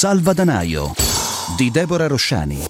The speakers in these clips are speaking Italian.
Salvadanaio di Deborah Rosciani.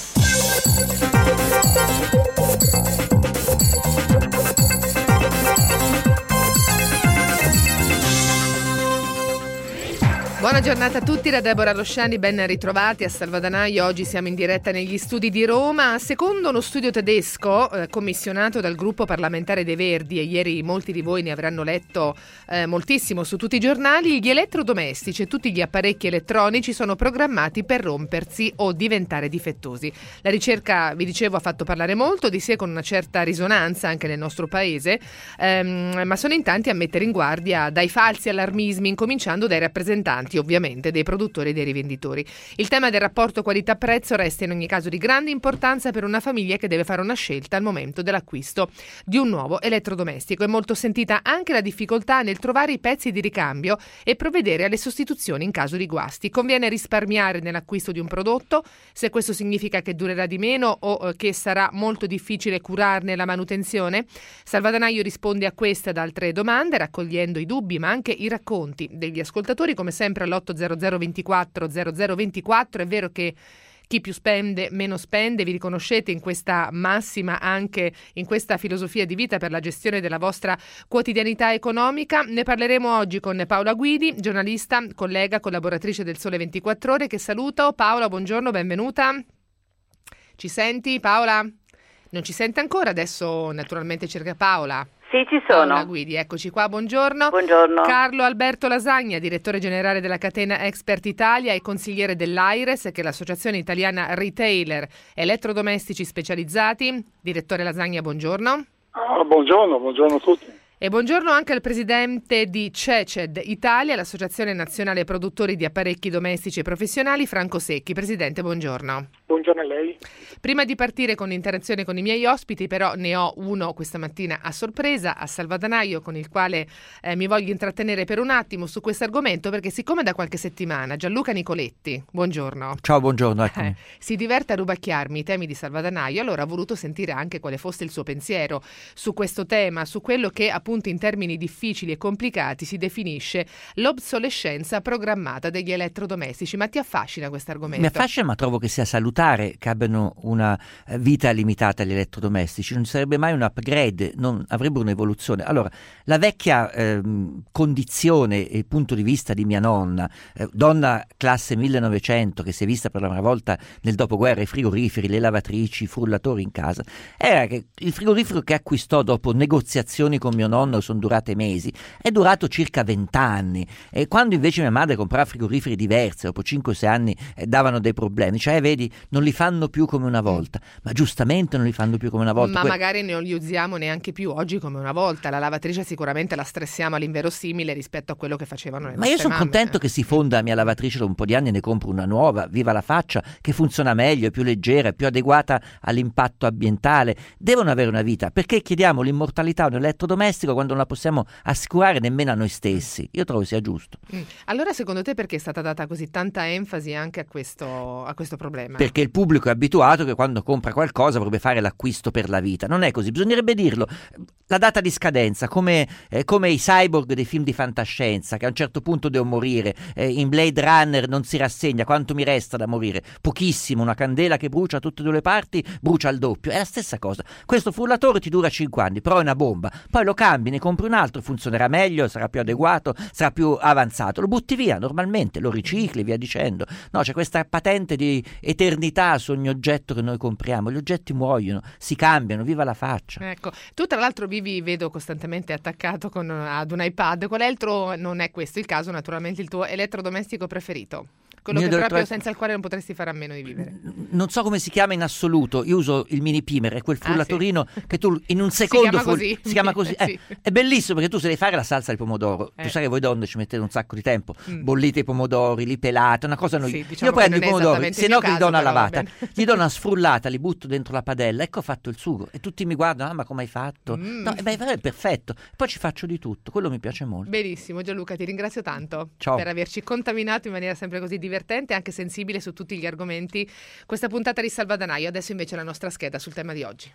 Buona giornata a tutti, da Deborah Rosciani, ben ritrovati a Salvadanaio. Oggi siamo in diretta negli studi di Roma. Secondo uno studio tedesco commissionato dal gruppo parlamentare dei Verdi, e ieri molti di voi ne avranno letto moltissimo su tutti i giornali, gli elettrodomestici e tutti gli apparecchi elettronici sono programmati per rompersi o diventare difettosi. La ricerca, vi dicevo, ha fatto parlare molto di sé, con una certa risonanza anche nel nostro paese, ma sono in tanti a mettere in guardia dai falsi allarmismi, incominciando dai rappresentanti ovviamente dei produttori e dei rivenditori. Il tema del rapporto qualità-prezzo resta in ogni caso di grande importanza per una famiglia che deve fare una scelta al momento dell'acquisto di un nuovo elettrodomestico. È molto sentita anche la difficoltà nel trovare i pezzi di ricambio e provvedere alle sostituzioni in caso di guasti. Conviene risparmiare nell'acquisto di un prodotto, se questo significa che durerà di meno o che sarà molto difficile curarne la manutenzione? Salvadanaio risponde a queste ed altre domande, raccogliendo i dubbi ma anche i racconti degli ascoltatori, come sempre all'800 24 0024. È vero che chi più spende, meno spende. Vi riconoscete in questa massima, anche in questa filosofia di vita per la gestione della vostra quotidianità economica. Ne parleremo oggi con Paola Guidi, giornalista, collega, collaboratrice del Sole 24 Ore, che saluto. Paola, buongiorno, benvenuta. Ci senti, Paola? Non ci sente ancora? Adesso naturalmente cerca Paola. Sì, ci sono. Paola Guidi, eccoci qua, buongiorno. Buongiorno. Carlo Alberto Lasagna, direttore generale della catena Expert Italia e consigliere dell'AIRES, che è l'Associazione Italiana Retailer Elettrodomestici Specializzati. Direttore Lasagna, buongiorno. Buongiorno a tutti. E buongiorno anche al presidente di CECED Italia, l'Associazione Nazionale Produttori di Apparecchi Domestici e Professionali, Franco Secchi. Presidente, buongiorno. Buongiorno a lei. Prima di partire con l'interazione con i miei ospiti, però ne ho uno questa mattina a sorpresa, a Salvadanaio, con il quale mi voglio intrattenere per un attimo su questo argomento, perché siccome da qualche settimana Gianluca Nicoletti, buongiorno. Ciao, buongiorno. Si diverte a rubacchiarmi i temi di Salvadanaio, allora ho voluto sentire anche quale fosse il suo pensiero su questo tema, su quello che appunto in termini difficili e complicati si definisce l'obsolescenza programmata degli elettrodomestici. Ma ti affascina questo argomento? Mi affascina, ma trovo che sia salutare che abbiano una vita limitata gli elettrodomestici. Non ci sarebbe mai un upgrade, non avrebbero un'evoluzione. Allora, la vecchia condizione e punto di vista di mia nonna, donna classe 1900, che si è vista per la prima volta nel dopoguerra i frigoriferi, le lavatrici, i frullatori in casa, era che il frigorifero che acquistò dopo negoziazioni con mio nonno sono durate mesi, è durato circa 20 anni, e quando invece mia madre comprava frigoriferi diversi, dopo 5-6 anni davano dei problemi, cioè vedi, non li fanno più come una volta, ma giustamente non li fanno più come una volta. Ma magari non li usiamo neanche più oggi come una volta. La lavatrice sicuramente la stressiamo all'inverosimile rispetto a quello che facevano le nostre Ma io sono mamme. contento che si fonda la mia lavatrice da un po' di anni e ne compro una nuova, viva la faccia, che funziona meglio, è più leggera, è più adeguata all'impatto ambientale. Devono avere una vita. Perché chiediamo l'immortalità a un elettrodomestico quando non la possiamo assicurare nemmeno a noi stessi? Io trovo sia giusto. Allora, secondo te, perché è stata data così tanta enfasi anche a questo problema? Perché il pubblico è abituato che quando compra qualcosa vorrebbe fare l'acquisto per la vita. Non è così, bisognerebbe dirlo. La data di scadenza, come i cyborg dei film di fantascienza, che a un certo punto devo morire. In Blade Runner non si rassegna. Quanto mi resta da morire? Pochissimo. Una candela che brucia da tutte e due le parti brucia al doppio. È la stessa cosa. Questo frullatore ti dura 5 anni, però è una bomba. Poi lo cambi, ne compri un altro, funzionerà meglio, sarà più adeguato, sarà più avanzato. Lo butti via normalmente, lo ricicli, via dicendo. No, c'è questa patente di eternità su ogni oggetto che noi compriamo. Gli oggetti muoiono, si cambiano, viva la faccia. Ecco, tu tra l'altro vedo costantemente attaccato ad un iPad. Qual è il tuo, non è questo il caso naturalmente, il tuo elettrodomestico preferito? Quello che proprio senza il quale non potresti fare a meno di vivere. Non so come si chiama in assoluto. Io uso il mini primer, è quel frullatorino che tu in un secondo si chiama così. Sì. È bellissimo perché tu se devi fare la salsa di pomodoro, tu sai che voi donne ci mettete un sacco di tempo, bollite i pomodori, li pelate, una cosa noi. Diciamo io prendo i pomodori, se no che li do una però, lavata, gli do una sfrullata, li butto dentro la padella, ecco ho fatto il sugo, e tutti mi guardano, ma come hai fatto? No, è perfetto. Poi ci faccio di tutto, quello mi piace molto. Benissimo, Gianluca, ti ringrazio tanto. Ciao. Per averci contaminato in maniera sempre così divertente, anche sensibile su tutti gli argomenti. Questa puntata di Salvadanaio. Adesso invece la nostra scheda sul tema di oggi.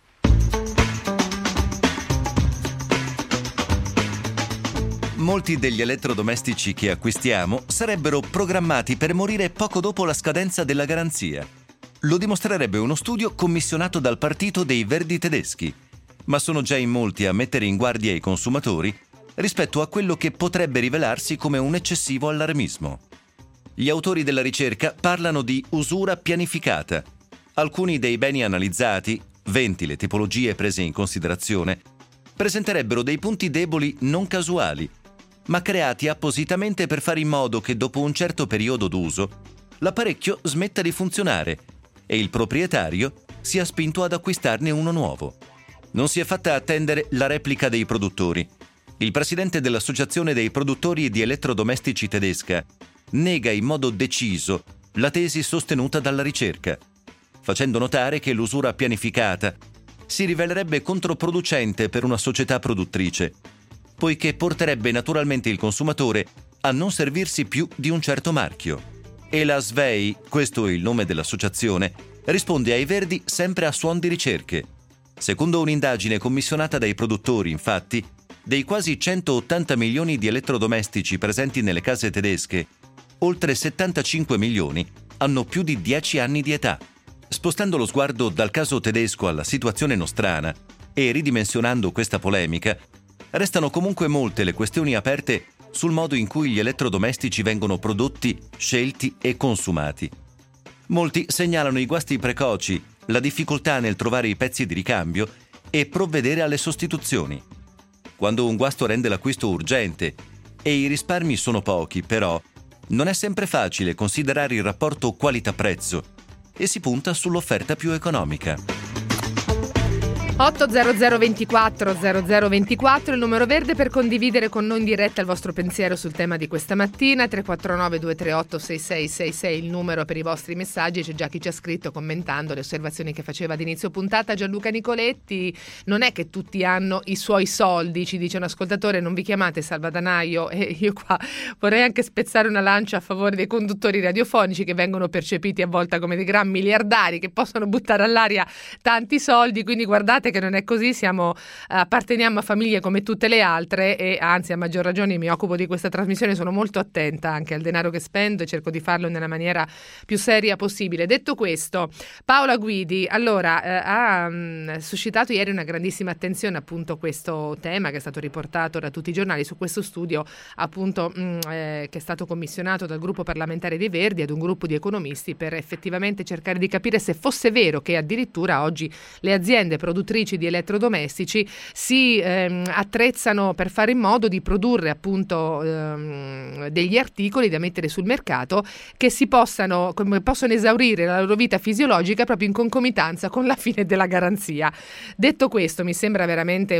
molti degli elettrodomestici che acquistiamo sarebbero programmati per morire poco dopo la scadenza della garanzia. Lo dimostrerebbe uno studio commissionato dal Partito dei Verdi tedeschi, ma sono già in molti a mettere in guardia i consumatori rispetto a quello che potrebbe rivelarsi come un eccessivo allarmismo. Gli autori della ricerca parlano di usura pianificata. Alcuni dei beni analizzati, 20 le tipologie prese in considerazione, presenterebbero dei punti deboli non casuali, ma creati appositamente per fare in modo che dopo un certo periodo d'uso l'apparecchio smetta di funzionare e il proprietario sia spinto ad acquistarne uno nuovo. Non si è fatta attendere la replica dei produttori. Il presidente dell'Associazione dei produttori di elettrodomestici tedesca nega in modo deciso la tesi sostenuta dalla ricerca, facendo notare che l'usura pianificata si rivelerebbe controproducente per una società produttrice, poiché porterebbe naturalmente il consumatore a non servirsi più di un certo marchio. E la SVEI, questo è il nome dell'associazione, risponde ai Verdi sempre a suon di ricerche. Secondo un'indagine commissionata dai produttori, infatti, dei quasi 180 milioni di elettrodomestici presenti nelle case tedesche, oltre 75 milioni hanno più di 10 anni di età. Spostando lo sguardo dal caso tedesco alla situazione nostrana e ridimensionando questa polemica, restano comunque molte le questioni aperte sul modo in cui gli elettrodomestici vengono prodotti, scelti e consumati. Molti segnalano i guasti precoci, la difficoltà nel trovare i pezzi di ricambio e provvedere alle sostituzioni. Quando un guasto rende l'acquisto urgente e i risparmi sono pochi, però, non è sempre facile considerare il rapporto qualità-prezzo e si punta sull'offerta più economica. 800 24 0024, il numero verde per condividere con noi in diretta il vostro pensiero sul tema di questa mattina. 349 238 6666 il numero per i vostri messaggi. C'è già chi ci ha scritto commentando le osservazioni che faceva ad inizio puntata Gianluca Nicoletti. Non è che tutti hanno i suoi soldi, ci dice un ascoltatore, non vi chiamate salvadanaio. E io qua vorrei anche spezzare una lancia a favore dei conduttori radiofonici che vengono percepiti a volte come dei gran miliardari che possono buttare all'aria tanti soldi, quindi guardate che non è così, apparteniamo a famiglie come tutte le altre e anzi a maggior ragione mi occupo di questa trasmissione, sono molto attenta anche al denaro che spendo e cerco di farlo nella maniera più seria possibile. Detto questo, Paola Guidi ha suscitato ieri una grandissima attenzione appunto questo tema che è stato riportato da tutti i giornali su questo studio appunto che è stato commissionato dal gruppo parlamentare dei Verdi ad un gruppo di economisti per effettivamente cercare di capire se fosse vero che addirittura oggi le aziende produttrici di elettrodomestici si attrezzano per fare in modo di produrre appunto degli articoli da mettere sul mercato che possono esaurire la loro vita fisiologica proprio in concomitanza con la fine della garanzia. Detto questo, mi sembra veramente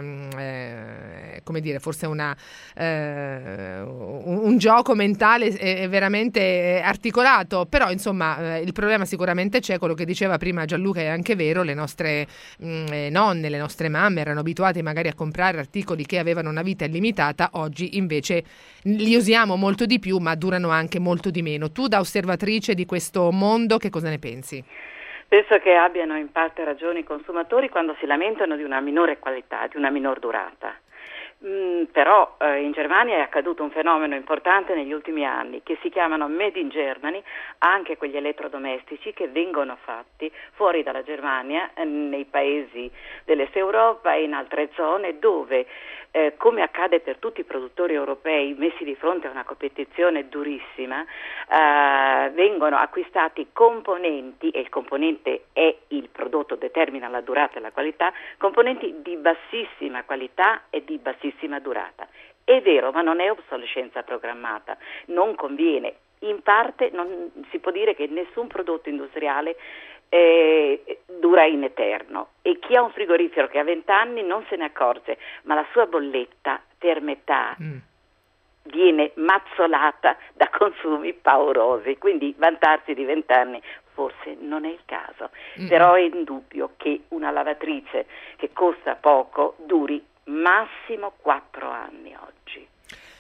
un gioco mentale veramente articolato, però insomma il problema sicuramente c'è, quello che diceva prima Gianluca è anche vero, le nostre nonne, le nostre mamme erano abituate magari a comprare articoli che avevano una vita illimitata, oggi invece li usiamo molto di più ma durano anche molto di meno. Tu da osservatrice di questo mondo che cosa ne pensi? Penso che abbiano in parte ragione i consumatori quando si lamentano di una minore qualità, di una minor durata. Però in Germania è accaduto un fenomeno importante negli ultimi anni che si chiamano Made in Germany, anche quegli elettrodomestici che vengono fatti fuori dalla Germania, nei paesi dell'Est Europa e in altre zone dove come accade per tutti i produttori europei messi di fronte a una competizione durissima, vengono acquistati componenti, e il componente è il prodotto, determina la durata e la qualità, componenti di bassissima qualità e di bassissima durata. È vero, ma non è obsolescenza programmata, non conviene. In parte non si può dire che nessun prodotto industriale dura in eterno, e chi ha un frigorifero che ha 20 anni non se ne accorge, ma la sua bolletta per metà viene mazzolata da consumi paurosi, quindi vantarsi di 20 anni forse non è il caso, però è indubbio che una lavatrice che costa poco duri massimo 4 anni oggi.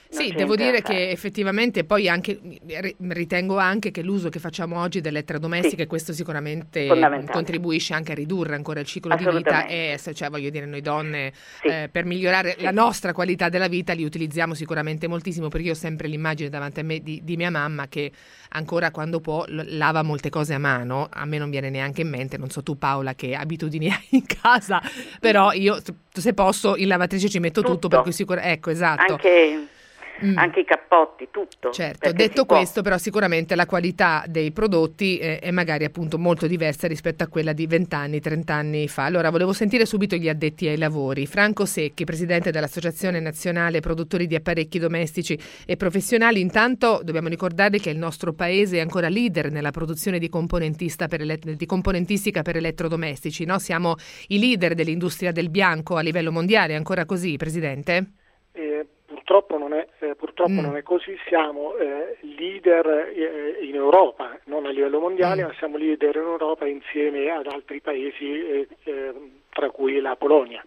Sì, devo dire che effettivamente poi anche ritengo anche che l'uso che facciamo oggi delle elettrodomestiche, questo sicuramente contribuisce anche a ridurre ancora il ciclo di vita e cioè voglio dire noi donne per migliorare la nostra qualità della vita li utilizziamo sicuramente moltissimo, perché io ho sempre l'immagine davanti a me di mia mamma che ancora quando può lava molte cose a mano, a me non viene neanche in mente, non so tu Paola che abitudini hai in casa, però io se posso in lavatrice ci metto tutto per cui ecco, esatto. Anche i cappotti, tutto. Certo, detto questo però sicuramente la qualità dei prodotti è magari appunto molto diversa rispetto a quella di 20 anni, 30 anni fa. Allora volevo sentire subito gli addetti ai lavori. Franco Secchi, presidente dell'Associazione Nazionale Produttori di Apparecchi Domestici e Professionali. Intanto dobbiamo ricordare che il nostro paese è ancora leader nella produzione di componentistica per elettrodomestici, no? Siamo i leader dell'industria del bianco a livello mondiale, è ancora così, Presidente? Purtroppo non è così, siamo leader in Europa, non a livello mondiale, ma siamo leader in Europa insieme ad altri paesi, tra cui la Polonia.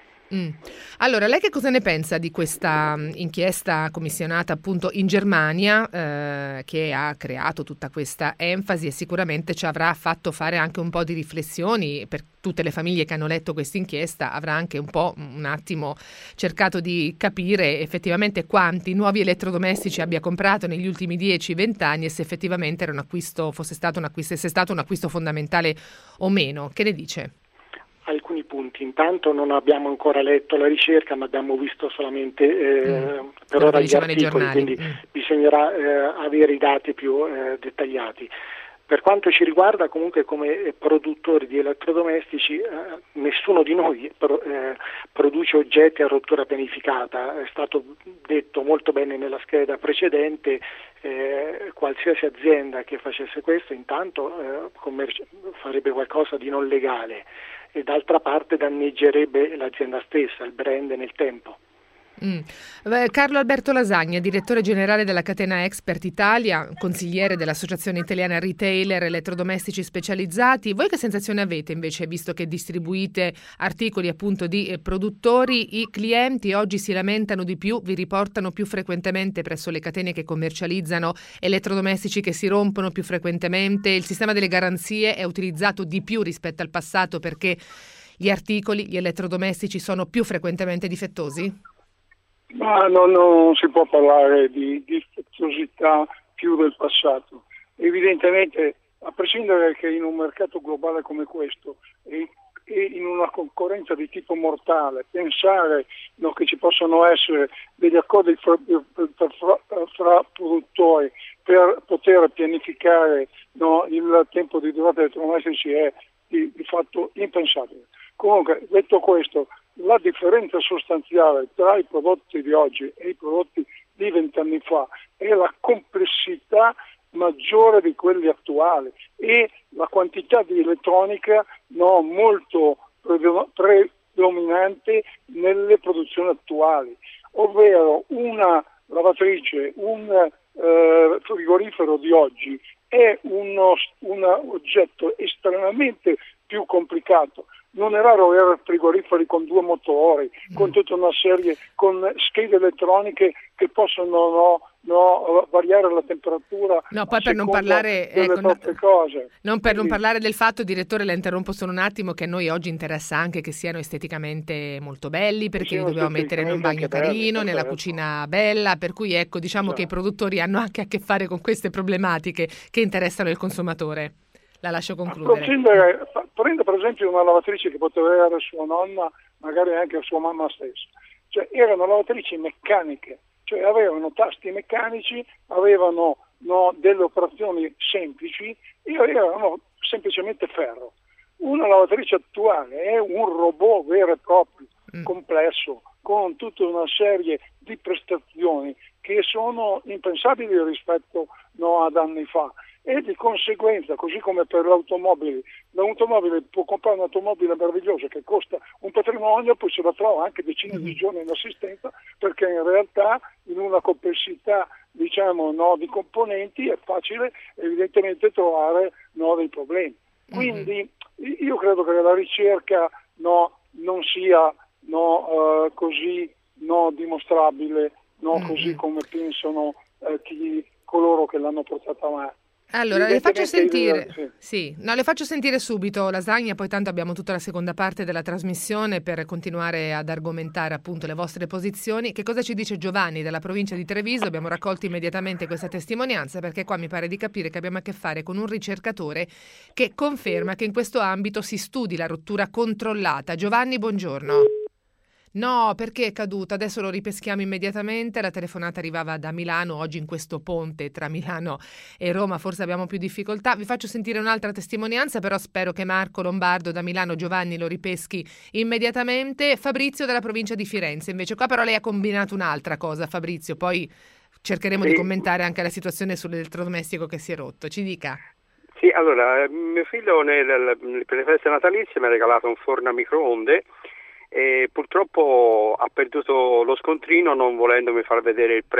Allora, lei che cosa ne pensa di questa inchiesta commissionata appunto in Germania che ha creato tutta questa enfasi e sicuramente ci avrà fatto fare anche un po' di riflessioni per tutte le famiglie che hanno letto questa inchiesta, avrà anche un attimo cercato di capire effettivamente quanti nuovi elettrodomestici abbia comprato negli ultimi 10-20 anni e se effettivamente era fosse stato un acquisto fondamentale o meno. Che ne dice? Alcuni punti. Intanto non abbiamo ancora letto la ricerca, ma abbiamo visto solamente per ora gli articoli, quindi bisognerà avere i dati più dettagliati. Per quanto ci riguarda, comunque come produttori di elettrodomestici, nessuno di noi produce oggetti a rottura pianificata. È stato detto molto bene nella scheda precedente, qualsiasi azienda che facesse questo intanto farebbe qualcosa di non legale e d'altra parte danneggerebbe l'azienda stessa, il brand nel tempo. Carlo Alberto Lasagna, direttore generale della catena Expert Italia, consigliere dell'Associazione Italiana Retailer Elettrodomestici Specializzati. Voi che sensazione avete invece, visto che distribuite articoli appunto di produttori? I clienti oggi si lamentano di più, vi riportano più frequentemente presso le catene che commercializzano elettrodomestici che si rompono più frequentemente? Il sistema delle garanzie è utilizzato di più rispetto al passato perché gli elettrodomestici sono più frequentemente difettosi? Ma non si può parlare di difettuosità più del passato. Evidentemente, a prescindere che in un mercato globale come questo e in una concorrenza di tipo mortale, pensare che ci possano essere degli accordi fra produttori per poter pianificare il tempo di durata dei elettrodomestici è di fatto impensabile. Comunque, detto questo, la differenza sostanziale tra i prodotti di oggi e i prodotti di 20 anni fa è la complessità maggiore di quelli attuali e la quantità di elettronica molto predominante nelle produzioni attuali, ovvero una lavatrice, un frigorifero di oggi è un oggetto estremamente più complicato. Non è raro avere frigoriferi con 2 motori, con tutta una serie, con schede elettroniche che possono variare la temperatura. No, poi per non parlare cose. Non parlare del fatto, direttore, la interrompo solo un attimo, che a noi oggi interessa anche che siano esteticamente molto belli, perché li dobbiamo mettere in un bagno carino, nella cucina bella, per cui diciamo che i produttori hanno anche a che fare con queste problematiche che interessano il consumatore. La lascio concludere. Prenda per esempio una lavatrice che poteva avere sua nonna, magari anche sua mamma stessa. Cioè erano lavatrici meccaniche, cioè avevano tasti meccanici, avevano delle operazioni semplici e erano semplicemente ferro. Una lavatrice attuale è un robot vero e proprio, complesso, con tutta una serie di prestazioni che sono impensabili rispetto ad anni fa. E di conseguenza, così come per l'automobile può comprare un'automobile meravigliosa che costa un patrimonio, poi se la trova anche decine di giorni in assistenza, perché in realtà in una complessità di componenti è facile evidentemente trovare dei problemi. Quindi io credo che la ricerca non sia così dimostrabile no? Così come pensano coloro che l'hanno portata avanti. Allora, le faccio sentire le faccio sentire subito Lasagna, poi tanto abbiamo tutta la seconda parte della trasmissione per continuare ad argomentare appunto le vostre posizioni. Che cosa ci dice Giovanni dalla provincia di Treviso? Abbiamo raccolto immediatamente questa testimonianza perché qua mi pare di capire che abbiamo a che fare con un ricercatore che conferma che in questo ambito si studi la rottura controllata. Giovanni, buongiorno. No, perché è caduto? Adesso lo ripeschiamo immediatamente. La telefonata arrivava da Milano. Oggi in questo ponte tra Milano e Roma forse abbiamo più difficoltà. Vi faccio sentire un'altra testimonianza, però spero che Marco Lombardo da Milano, Giovanni, lo ripeschi immediatamente. Fabrizio dalla provincia di Firenze. Invece qua però lei ha combinato un'altra cosa, Fabrizio. Poi cercheremo di commentare anche la situazione sull'elettrodomestico che si è rotto. Ci dica. Sì, allora, mio figlio per le feste natalizie mi ha regalato un forno a microonde e purtroppo ha perduto lo scontrino non volendomi far vedere il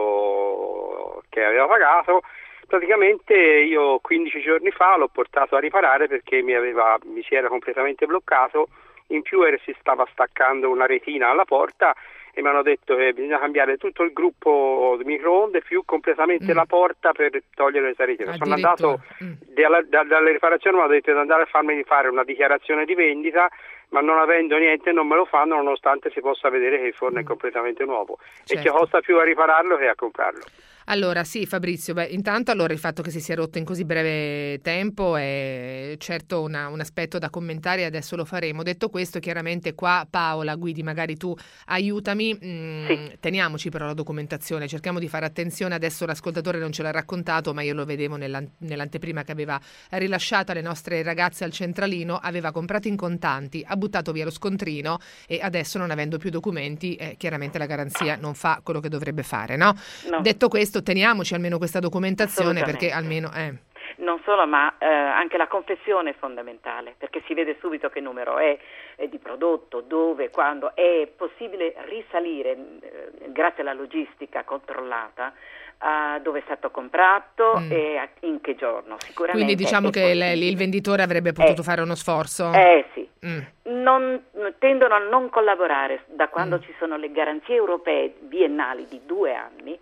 prezzo che aveva pagato. Praticamente io 15 giorni fa l'ho portato a riparare perché mi si era completamente bloccato, in più si stava staccando una retina alla porta e mi hanno detto che bisogna cambiare tutto il gruppo di microonde più completamente la porta per togliere questa retina. Sono andato dalle riparazioni, mi hanno detto di andare a farmi fare una dichiarazione di vendita, ma non avendo niente non me lo fanno nonostante si possa vedere che il forno è completamente nuovo. Certo. E ci costa più a ripararlo che a comprarlo. Allora sì, Fabrizio, intanto allora il fatto che si sia rotto in così breve tempo è certo un aspetto da commentare, adesso lo faremo. Detto questo, chiaramente qua Paola Guidi, magari tu aiutami, sì. Teniamoci però la documentazione, cerchiamo di fare attenzione. Adesso l'ascoltatore non ce l'ha raccontato, ma io lo vedevo nell'anteprima che aveva rilasciato alle nostre ragazze al centralino, aveva comprato in contanti, ha buttato via lo scontrino e adesso, non avendo più documenti, chiaramente la garanzia non fa quello che dovrebbe fare, no? Detto questo, teniamoci almeno questa documentazione, perché almeno non solo, ma anche la confezione è fondamentale, perché si vede subito che numero è di prodotto, dove, quando è possibile risalire grazie alla logistica controllata dove è stato comprato e in che giorno. Sicuramente. Quindi diciamo che il venditore avrebbe potuto fare uno sforzo? Sì. Tendono a non collaborare da quando ci sono le garanzie europee biennali di 2 anni.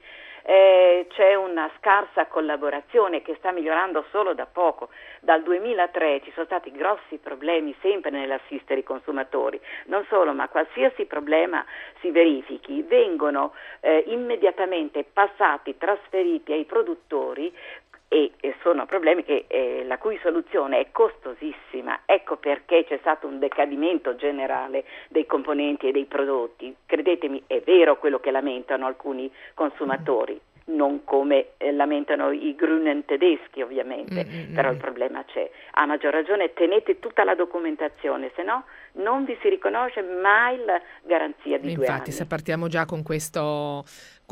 C'è una scarsa collaborazione che sta migliorando solo da poco. Dal 2003 ci sono stati grossi problemi sempre nell'assistere i consumatori. Non solo, ma qualsiasi problema si verifichi, vengono immediatamente trasferiti ai produttori e sono problemi la cui soluzione è costosissima. Ecco perché c'è stato un decadimento generale dei componenti e dei prodotti. Credetemi, è vero quello che lamentano alcuni consumatori, non come lamentano i Grünen tedeschi ovviamente, però il problema c'è. A maggior ragione tenete tutta la documentazione, se no non vi si riconosce mai la garanzia di 2 anni. Infatti, se partiamo già con questo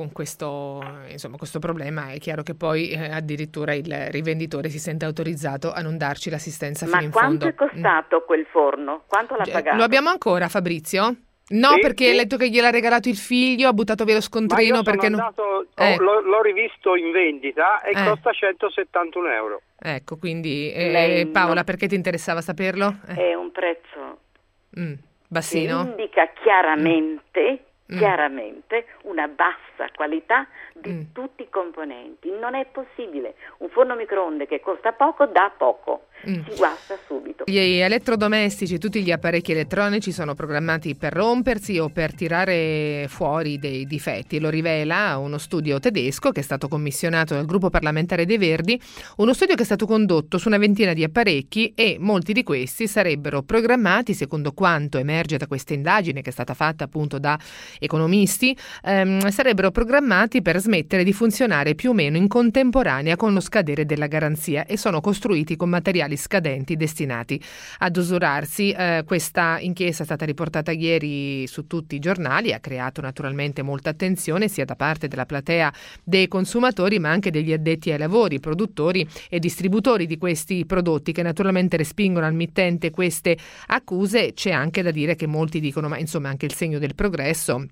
problema, è chiaro che poi addirittura il rivenditore si sente autorizzato a non darci l'assistenza fino in fondo. Ma quanto è costato quel forno? Quanto l'ha pagato? Lo abbiamo ancora, Fabrizio? No, sì, perché hai letto che gliel'ha regalato il figlio, ha buttato via lo scontrino. L'ho rivisto in vendita e costa 171 euro. Ecco, quindi Paola, perché ti interessava saperlo? È un prezzo bassino? Che indica chiaramente una bassa qualità di tutti i componenti. Non è possibile. Un forno microonde che costa poco dà poco, si guasta subito. Gli elettrodomestici, tutti gli apparecchi elettronici sono programmati per rompersi o per tirare fuori dei difetti. Lo rivela uno studio tedesco che è stato commissionato dal gruppo parlamentare dei Verdi, uno studio che è stato condotto su una ventina di apparecchi e molti di questi sarebbero programmati, secondo quanto emerge da questa indagine che è stata fatta appunto da economisti, sarebbero programmati per smettere di funzionare più o meno in contemporanea con lo scadere della garanzia e sono costruiti con materiali scadenti destinati ad usurarsi. Questa inchiesta è stata riportata ieri su tutti i giornali, ha creato naturalmente molta attenzione sia da parte della platea dei consumatori ma anche degli addetti ai lavori, produttori e distributori di questi prodotti, che naturalmente respingono al mittente queste accuse. C'è anche da dire che molti dicono ma insomma anche il segno del progresso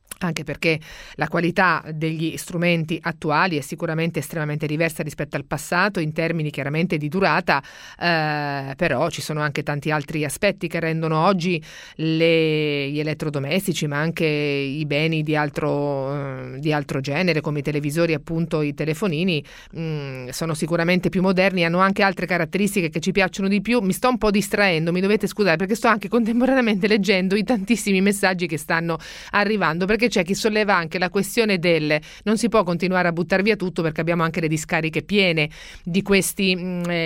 anche perché la qualità degli strumenti attuali è sicuramente estremamente diversa rispetto al passato in termini chiaramente di durata, però ci sono anche tanti altri aspetti che rendono oggi gli elettrodomestici, ma anche i beni di altro genere come i televisori, appunto i telefonini, sono sicuramente più moderni, hanno anche altre caratteristiche che ci piacciono di più. Mi sto un po' distraendo, mi dovete scusare perché sto anche contemporaneamente leggendo i tantissimi messaggi che stanno arrivando, perché c'è chi solleva anche la questione non si può continuare a buttare via tutto, perché abbiamo anche le discariche piene di questi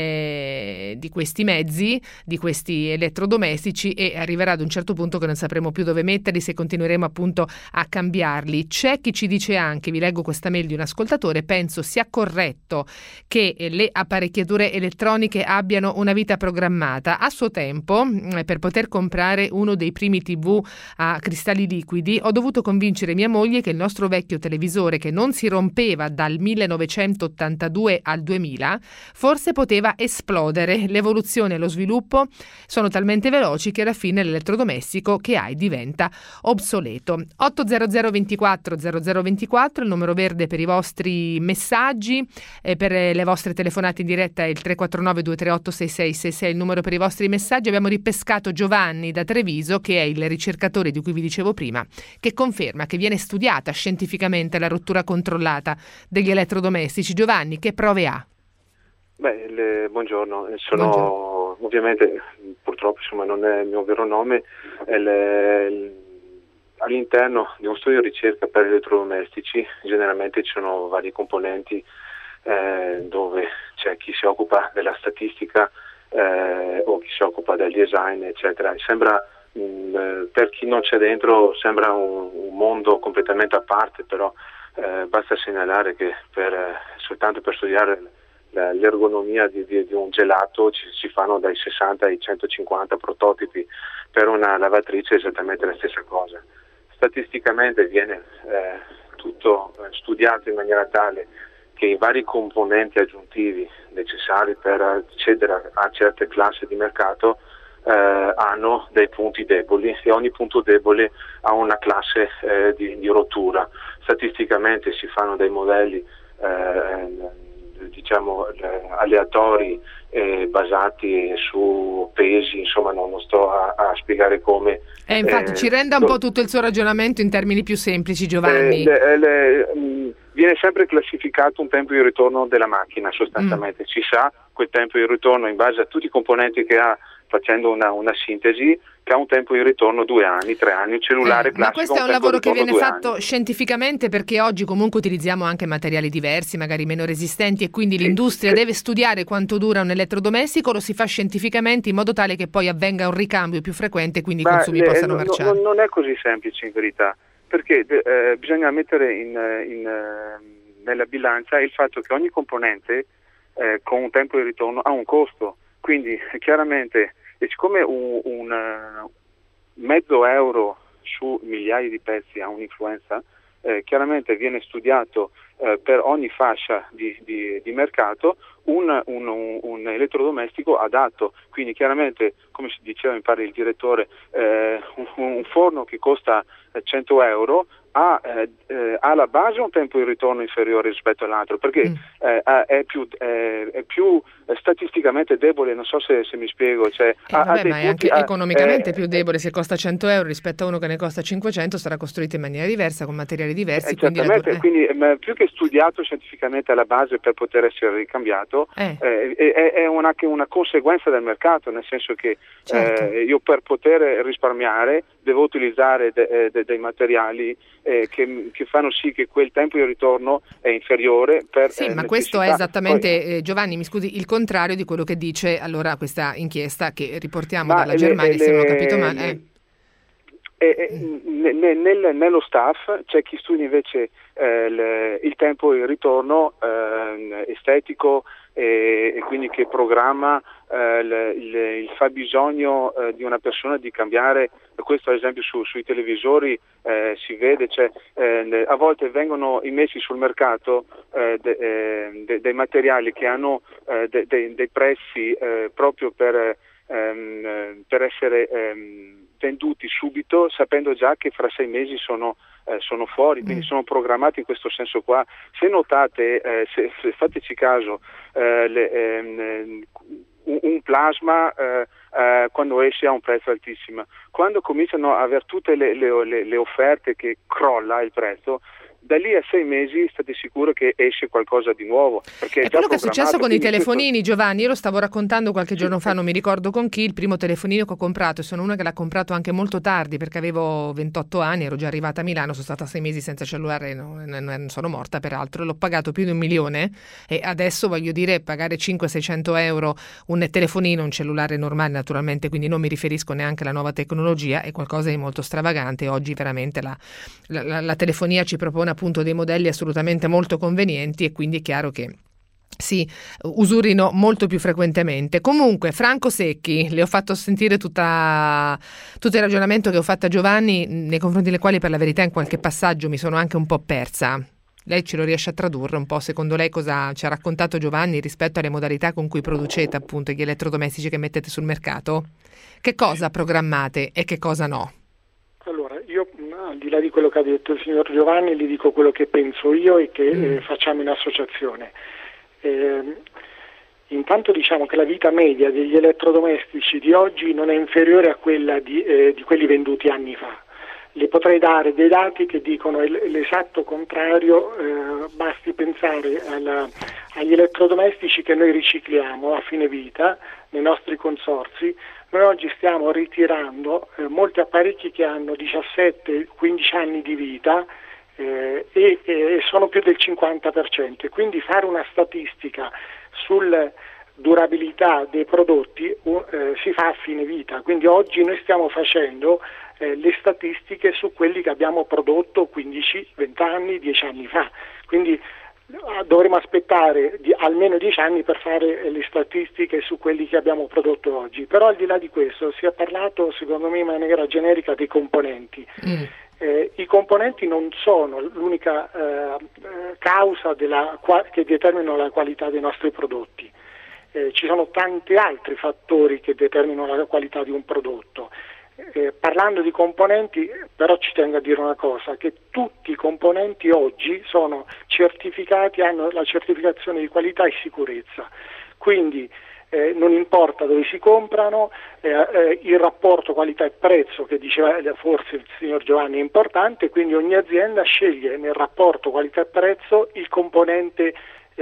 mezzi, di questi elettrodomestici, e arriverà ad un certo punto che non sapremo più dove metterli se continueremo appunto a cambiarli. C'è chi ci dice anche, vi leggo questa mail di un ascoltatore: penso sia corretto che le apparecchiature elettroniche abbiano una vita programmata. A suo tempo, per poter comprare uno dei primi TV a cristalli liquidi, ho dovuto convincere mia moglie che il nostro vecchio televisore, che non si rompeva dal 1982 al 2000, forse poteva esplodere. L'evoluzione e lo sviluppo sono talmente veloci che alla fine l'elettrodomestico che hai diventa obsoleto. 800 24 0024, il numero verde per i vostri messaggi, per le vostre telefonate in diretta è il 349 238 6666, il numero per i vostri messaggi. Abbiamo ripescato Giovanni da Treviso, che è il ricercatore di cui vi dicevo prima, che conferma che viene studiata scientificamente la rottura controllata degli elettrodomestici. Giovanni, che prove ha? Buongiorno. Buongiorno. Ovviamente, purtroppo non è il mio vero nome, all'interno di uno studio di ricerca per elettrodomestici generalmente ci sono vari componenti dove c'è chi si occupa della statistica o chi si occupa del design, eccetera. Sembra, per chi non c'è dentro, sembra un mondo completamente a parte, però basta segnalare che soltanto per studiare l'ergonomia di un gelato ci fanno dai 60 ai 150 prototipi, per una lavatrice è esattamente la stessa cosa. Statisticamente viene tutto studiato in maniera tale che i vari componenti aggiuntivi necessari per accedere a certe classi di mercato hanno dei punti deboli, e ogni punto debole ha una classe di rottura. Statisticamente si fanno dei modelli aleatori basati su pesi, insomma non sto a spiegare come. Infatti ci renda un po' tutto il suo ragionamento in termini più semplici, Giovanni. Viene sempre classificato un tempo di ritorno della macchina, sostanzialmente si sa quel tempo di ritorno in base a tutti i componenti che ha, facendo una sintesi, che ha un tempo di ritorno 2 anni, 3 anni, il cellulare classico. Ma questo è un lavoro che viene fatto scientificamente, perché oggi comunque utilizziamo anche materiali diversi, magari meno resistenti, e quindi l'industria deve studiare quanto dura un elettrodomestico, lo si fa scientificamente in modo tale che poi avvenga un ricambio più frequente e quindi i consumi possano marciare. Non è così semplice in verità, perché bisogna mettere nella bilancia il fatto che ogni componente con un tempo di ritorno ha un costo, quindi chiaramente, e siccome un mezzo euro su migliaia di pezzi ha un'influenza, chiaramente viene studiato per ogni fascia di mercato un elettrodomestico adatto. Quindi chiaramente, come si diceva, mi pare il direttore, un forno che costa 100 euro ha alla base un tempo di ritorno inferiore rispetto all'altro, perché è più statisticamente debole, non so se mi spiego. Ma è anche economicamente più debole. Se costa 100 euro rispetto a uno che ne costa 500, sarà costruito in maniera diversa, con materiali diversi. Quindi più che studiato scientificamente alla base per poter essere ricambiato, è anche una conseguenza del mercato, nel senso che io per poter risparmiare devo utilizzare dei materiali che fanno sì che quel tempo di ritorno è inferiore. Ma questo è esattamente, Giovanni, mi scusi, il contrario di quello che dice allora questa inchiesta che riportiamo dalla Germania, se non ho capito male. Nello staff c'è chi studia invece il tempo di ritorno estetico, e quindi che programma il fabbisogno di una persona di cambiare. Questo ad esempio sui televisori si vede, a volte vengono immessi sul mercato dei materiali che hanno dei prezzi proprio per essere venduti subito, sapendo già che fra 6 mesi sono fuori, quindi sono programmati in questo senso qua. Se notate, se fateci caso, un plasma quando esce a un prezzo altissimo, quando cominciano a avere tutte le offerte che crolla il prezzo, da lì a 6 mesi state sicuro che esce qualcosa di nuovo. Perché è quello che è successo con i telefonini, Giovanni. Io lo stavo raccontando qualche giorno fa, non mi ricordo con chi, il primo telefonino che ho comprato. Sono una che l'ha comprato anche molto tardi, perché avevo 28 anni, ero già arrivata a Milano, sono stata 6 mesi senza cellulare, non sono morta peraltro, l'ho pagato più di 1 milione e adesso voglio dire pagare 500-600 euro un telefonino, un cellulare normale naturalmente, quindi non mi riferisco neanche alla nuova tecnologia, è qualcosa di molto stravagante. Oggi veramente la telefonia ci propone appunto dei modelli assolutamente molto convenienti e quindi è chiaro che si usurino molto più frequentemente. Comunque, Franco Secchi, le ho fatto sentire tutto il ragionamento che ho fatto a Giovanni, nei confronti delle quali per la verità in qualche passaggio mi sono anche un po' persa. Lei ce lo riesce a tradurre un po'? Secondo lei cosa ci ha raccontato Giovanni rispetto alle modalità con cui producete appunto gli elettrodomestici che mettete sul mercato? Che cosa programmate e che cosa no? Allora, io al di là di quello che ha detto il signor Giovanni, gli dico quello che penso io e che facciamo in associazione. Intanto diciamo che la vita media degli elettrodomestici di oggi non è inferiore a quella di quelli venduti anni fa. Le potrei dare dei dati che dicono l'esatto contrario, basti pensare agli elettrodomestici che noi ricicliamo a fine vita nei nostri consorzi. Noi oggi stiamo ritirando molti apparecchi che hanno 17-15 anni di vita e sono più del 50%, e quindi fare una statistica sulla durabilità dei prodotti si fa a fine vita. Quindi oggi noi stiamo facendo le statistiche su quelli che abbiamo prodotto 15, 20 anni, 10 anni fa. Quindi dovremo aspettare almeno 10 anni per fare le statistiche su quelli che abbiamo prodotto oggi. Però al di là di questo si è parlato, secondo me in maniera generica, dei componenti. I componenti non sono l'unica causa che determinano la qualità dei nostri prodotti. Ci sono tanti altri fattori che determinano la qualità di un prodotto. Parlando di componenti, però ci tengo a dire una cosa, che tutti i componenti oggi sono certificati, hanno la certificazione di qualità e sicurezza, quindi non importa dove si comprano, il rapporto qualità e prezzo che diceva forse il signor Giovanni è importante, quindi ogni azienda sceglie nel rapporto qualità e prezzo il componente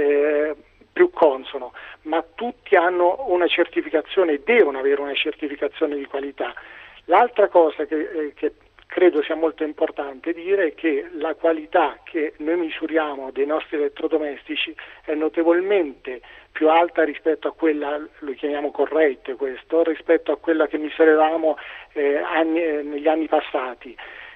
più consono, ma tutti hanno una certificazione, devono avere una certificazione di qualità. L'altra cosa che credo sia molto importante dire è che la qualità che noi misuriamo dei nostri elettrodomestici è notevolmente più alta rispetto a quella, lo chiamiamo corrette questo, rispetto a quella che misuravamo negli anni passati.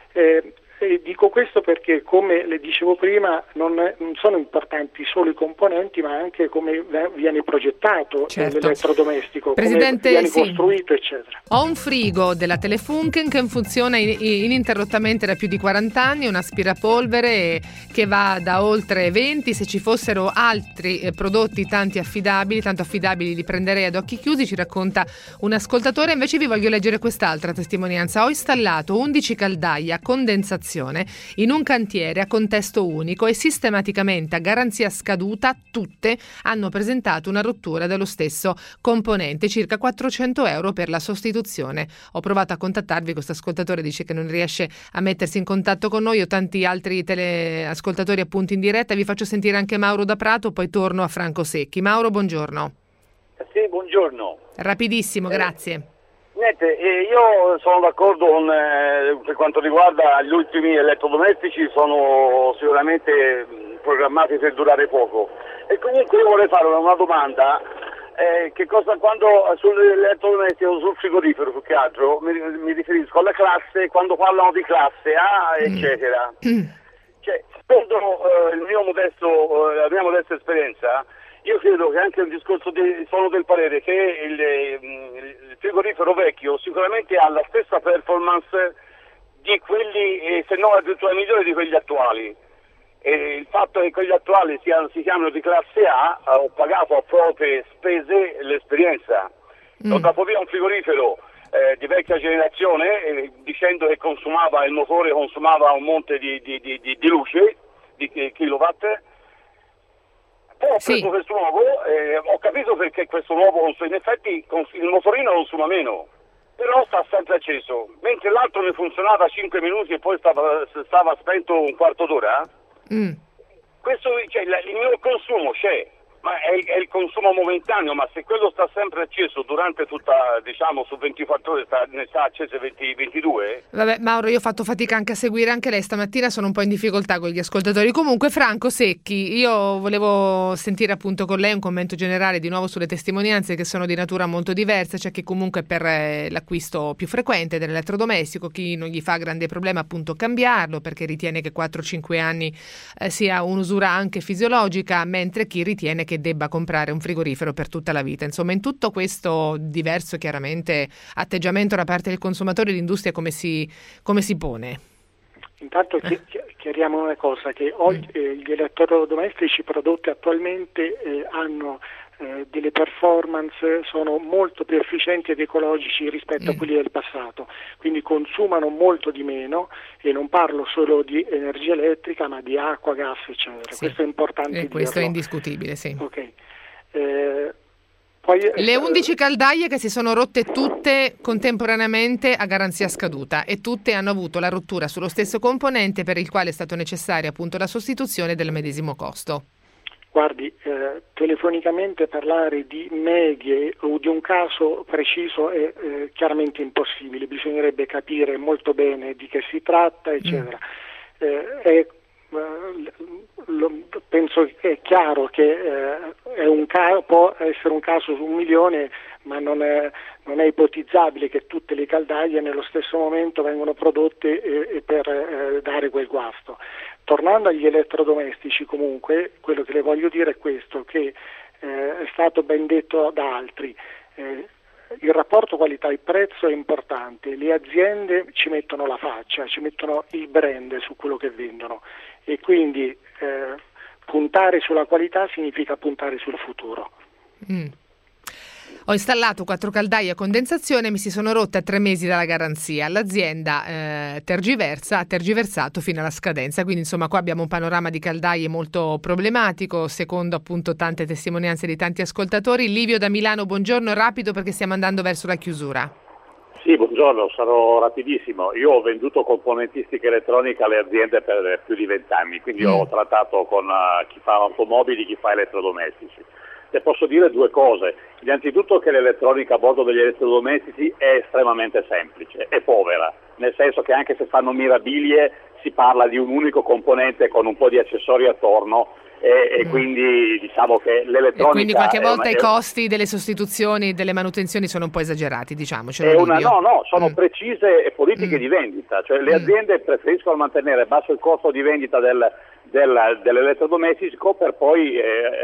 E dico questo perché, come le dicevo prima, non sono importanti solo i componenti, ma anche come viene progettato l'elettrodomestico, Presidente, come viene costruito, eccetera. Ho un frigo della Telefunken che funziona ininterrottamente da più di 40 anni, un aspirapolvere che va da oltre 20. Se ci fossero altri prodotti tanto affidabili li prenderei ad occhi chiusi, ci racconta un ascoltatore. Invece vi voglio leggere quest'altra testimonianza. Ho installato 11 caldaie a condensazione in un cantiere a contesto unico e sistematicamente a garanzia scaduta tutte hanno presentato una rottura dello stesso componente, circa 400 euro per la sostituzione. Ho provato a contattarvi, questo ascoltatore dice che non riesce a mettersi in contatto con noi, o tanti altri teleascoltatori appunto in diretta. Vi faccio sentire anche Mauro da Prato, poi torno a Franco Secchi. Mauro, buongiorno. Sì, buongiorno. Rapidissimo, grazie. Niente, io sono d'accordo per quanto riguarda gli ultimi elettrodomestici, sono sicuramente programmati per durare poco. E comunque io vorrei fare una domanda, quando sull'elettrodomestico, sul frigorifero più che altro, mi riferisco alla classe, quando parlano di classe A, eccetera. Cioè, secondo la mia modesta esperienza, io credo che anche il discorso sono del parere che il frigorifero vecchio sicuramente ha la stessa performance di quelli, se non addirittura migliore di quelli attuali. E il fatto che quelli attuali si chiamino di classe A, ho pagato a proprie spese l'esperienza. Dopo via un frigorifero di vecchia generazione, dicendo che il motore consumava un monte di luce, di kilowatt. Poi ho preso questo nuovo, ho capito perché questo nuovo in effetti il motorino consuma meno, però sta sempre acceso, mentre l'altro ne funzionava 5 minuti e poi stava spento un quarto d'ora. Questo, cioè, il mio consumo c'è, ma è il consumo momentaneo, ma se quello sta sempre acceso durante tutta, diciamo, su 24 ore ne sta acceso 22. Vabbè, Mauro, io ho fatto fatica anche a seguire anche lei stamattina, sono un po' in difficoltà con gli ascoltatori. Comunque, Franco Secchi, io volevo sentire appunto con lei un commento generale di nuovo sulle testimonianze che sono di natura molto diversa. C'è chi comunque per l'acquisto più frequente dell'elettrodomestico, chi non gli fa grande problema appunto cambiarlo perché ritiene che 4-5 anni sia un'usura anche fisiologica, mentre chi ritiene che debba comprare un frigorifero per tutta la vita. Insomma, in tutto questo diverso chiaramente atteggiamento da parte del consumatore, l'industria come si pone? Intanto chiariamo una cosa, che oggi gli elettrodomestici prodotti attualmente hanno delle performance, sono molto più efficienti ed ecologici rispetto a quelli del passato, quindi consumano molto di meno, e non parlo solo di energia elettrica ma di acqua, gas eccetera. Questo è importante questo dirlo. è indiscutibile, sì. Poi, le 11 caldaie che si sono rotte tutte contemporaneamente a garanzia scaduta, e tutte hanno avuto la rottura sullo stesso componente per il quale è stato necessaria appunto la sostituzione del medesimo costo. Guardi, telefonicamente parlare di medie o di un caso preciso è chiaramente impossibile, bisognerebbe capire molto bene di che si tratta, eccetera. Penso che è chiaro che può essere un caso su 1 milione, ma non è ipotizzabile che tutte le caldaie nello stesso momento vengono prodotte per dare quel guasto. Tornando agli elettrodomestici, comunque, quello che le voglio dire è questo, che è stato ben detto da altri. Il rapporto qualità-prezzo è importante, le aziende ci mettono la faccia, ci mettono il brand su quello che vendono, e quindi puntare sulla qualità significa puntare sul futuro. Ho installato 4 caldaie a condensazione, mi si sono rotte a 3 mesi dalla garanzia. L'azienda ha tergiversato fino alla scadenza, quindi insomma qua abbiamo un panorama di caldaie molto problematico, secondo appunto tante testimonianze di tanti ascoltatori. Livio da Milano, buongiorno, rapido perché stiamo andando verso la chiusura. Sì, buongiorno, sarò rapidissimo. Io ho venduto componentistica elettronica alle aziende per più di 20 anni, quindi ho trattato con chi fa automobili, chi fa elettrodomestici. Le posso dire 2 cose. Innanzitutto che l'elettronica a bordo degli elettrodomestici è estremamente semplice, è povera, nel senso che anche se fanno mirabilie si parla di un unico componente con un po' di accessori attorno, e quindi diciamo che l'elettronica... E quindi qualche volta i costi delle sostituzioni, delle manutenzioni sono un po' esagerati, diciamocelo. Sono precise politiche di vendita, cioè le aziende preferiscono mantenere basso il costo di vendita dell'elettrodomestico per poi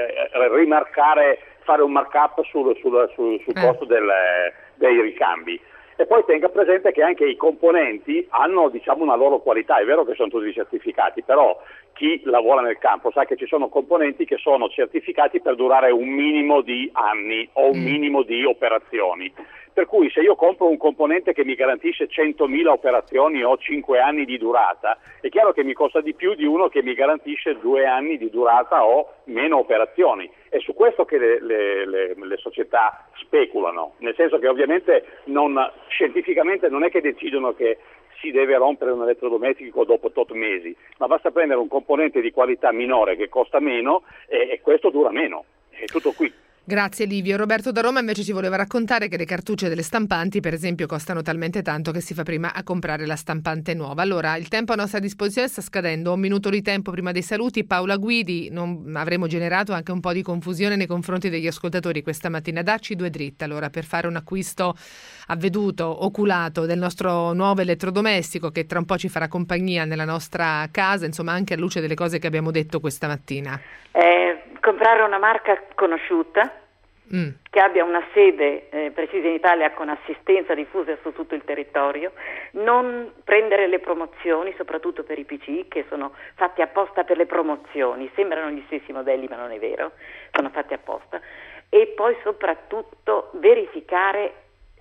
fare un markup sul costo dei ricambi. E poi tenga presente che anche i componenti hanno, diciamo, una loro qualità. È vero che sono tutti certificati, però chi lavora nel campo sa che ci sono componenti che sono certificati per durare un minimo di anni o un minimo di operazioni. Per cui se io compro un componente che mi garantisce 100.000 operazioni o 5 anni di durata, è chiaro che mi costa di più di uno che mi garantisce 2 anni di durata o meno operazioni. È su questo che le società speculano, nel senso che ovviamente scientificamente non è che decidono che si deve rompere un elettrodomestico dopo 8 mesi, ma basta prendere un componente di qualità minore che costa meno e questo dura meno. È tutto qui. Grazie Livio. Roberto da Roma invece ci voleva raccontare che le cartucce delle stampanti, per esempio, costano talmente tanto che si fa prima a comprare la stampante nuova. Allora, il tempo a nostra disposizione sta scadendo. 1 minuto di tempo prima dei saluti. Paola Guidi, avremo generato anche un po' di confusione nei confronti degli ascoltatori questa mattina. Dacci 2 dritte allora per fare un acquisto avveduto, oculato del nostro nuovo elettrodomestico che tra un po' ci farà compagnia nella nostra casa, insomma anche a luce delle cose che abbiamo detto questa mattina. Comprare una marca conosciuta che abbia una sede precisa in Italia con assistenza diffusa su tutto il territorio, non prendere le promozioni, soprattutto per i PC che sono fatti apposta per le promozioni, sembrano gli stessi modelli ma non è vero, sono fatti apposta, e poi soprattutto verificare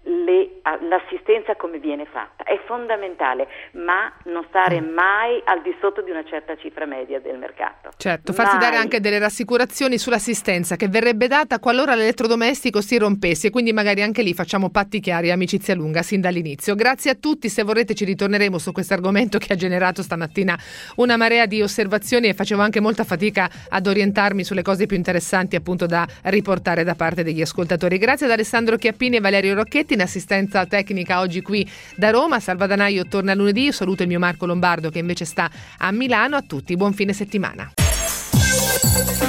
l'assistenza come viene fatta, è fondamentale, ma non stare mai al di sotto di una certa cifra media del mercato. Certo, farsi dare anche delle rassicurazioni sull'assistenza che verrebbe data qualora l'elettrodomestico si rompesse, e quindi magari anche lì facciamo patti chiari e amicizia lunga sin dall'inizio. Grazie a tutti, se vorrete ci ritorneremo su questo argomento che ha generato stamattina una marea di osservazioni e facevo anche molta fatica ad orientarmi sulle cose più interessanti appunto da riportare da parte degli ascoltatori. Grazie ad Alessandro Chiappini e Valerio Rocchetti in assistenza tecnica oggi qui da Roma. Salva Danaio torna lunedì. Io saluto il mio Marco Lombardo che invece sta a Milano. A tutti buon fine settimana.